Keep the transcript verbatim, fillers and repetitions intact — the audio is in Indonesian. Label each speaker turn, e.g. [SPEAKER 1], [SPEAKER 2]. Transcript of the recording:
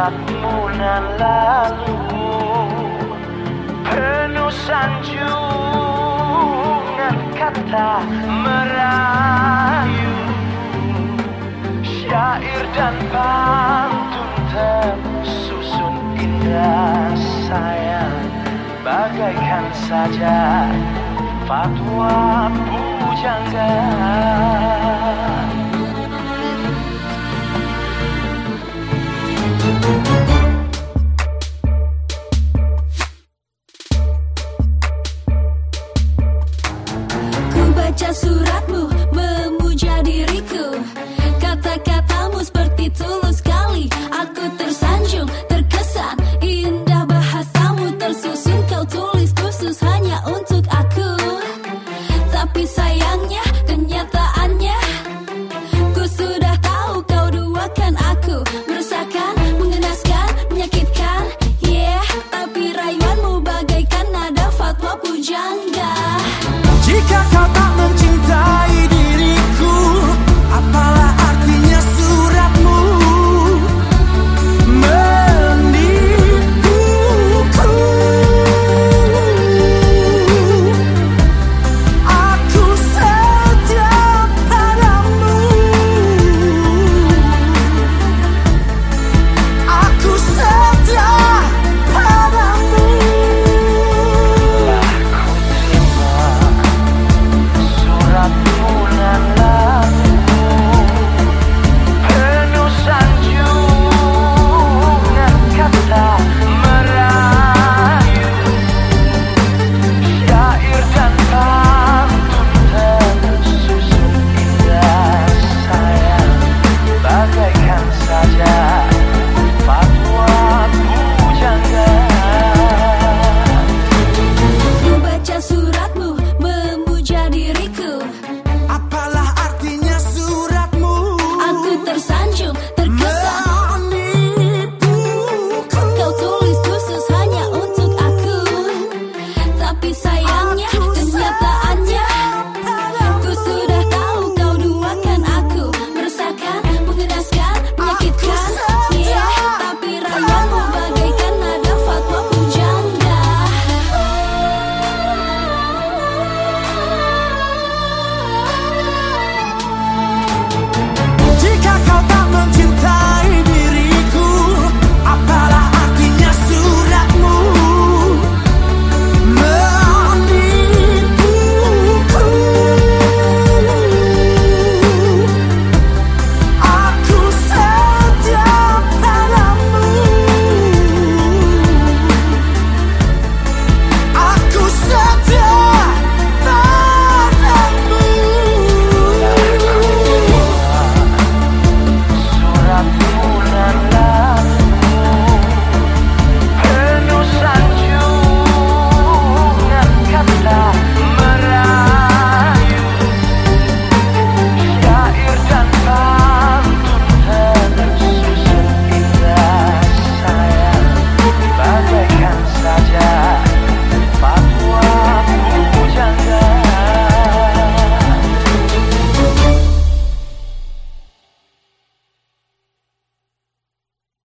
[SPEAKER 1] suratmu nan lalu penuh sanjungan kata merayu, syair dan pantun tersusun indah sayang, bagaikan saja fatwa pujangga.
[SPEAKER 2] Ku baca suratmu memuja diriku, kata-katamu seperti tulus sekali. Aku tersanjung, terkesan, indah bahasamu tersusun. Kau tulis khusus hanya untuk aku. Tapi sayangnya, kenyataannya ku sudah tahu kau duakan aku. Meresahkan, mengenaskan, menyakitkan, yeah. Tapi rayuanmu bagaikan nada fatwa pujangga.
[SPEAKER 3] Jika kau tak mencintai diriku, apalah artinya suratmu menipuku? Aku setia padamu, aku setia padamu.
[SPEAKER 1] Suratmu nan lalu penuh sanjungan kata merayu, syair dan pantun tersusun indah sayang, bagaikan saja fatwa pujangga.
[SPEAKER 2] Ku baca suratmu memuja diriku,
[SPEAKER 3] Apalah artinya suratmu
[SPEAKER 2] aku tersanjung, terkesan,
[SPEAKER 3] menipuku?
[SPEAKER 2] kau tulis khusus hanya untuk aku. Tapi sayang